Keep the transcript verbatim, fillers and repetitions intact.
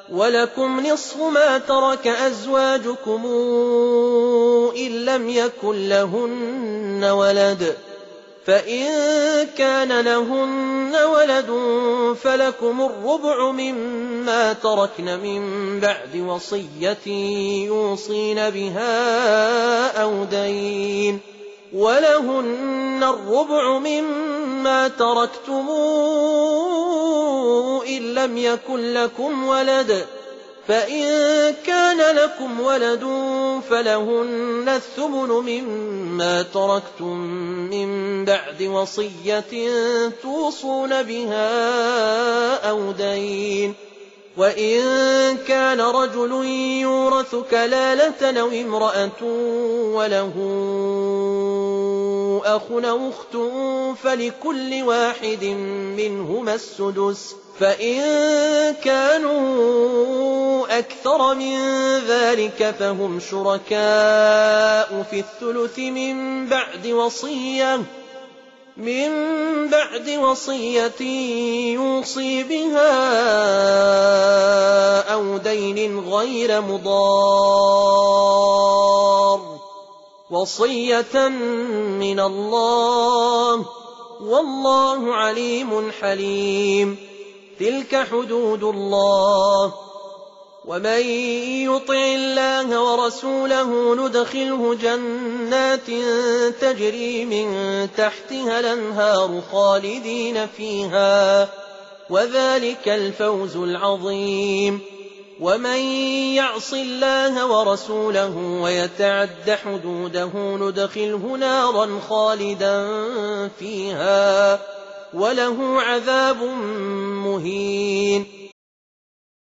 ولكم نصف ما ترك أزواجكم إن لم يكن لهن ولد، فإن كان لهن ولد فلكم الربع مما تركن من بعد وصية يوصين بها أو دين، ولهن الربع مما تركتم إن لم يكن لكم ولد، فإن كان لكم ولد فلهن الثمن مما تركتم من بعد وصية توصون بها أو دين، وإن كان رجل يورث كلالة أو امرأة وله أخ أو أخت فلكل واحد منهما السدس، فإن كانوا أكثر من ذلك فهم شركاء في الثلث من بعد وصية من بعد وصية يوصي بها أو دين غير مضار، وصية من الله والله عليم حليم. تلك حدود الله، ومن يطع الله ورسوله ندخله جنات تجري من تحتها الأنهار خالدين فيها، وذلك الفوز العظيم. ومن يعص الله ورسوله ويتعد حدوده ندخله نارا خالدا فيها وله عذاب مهين.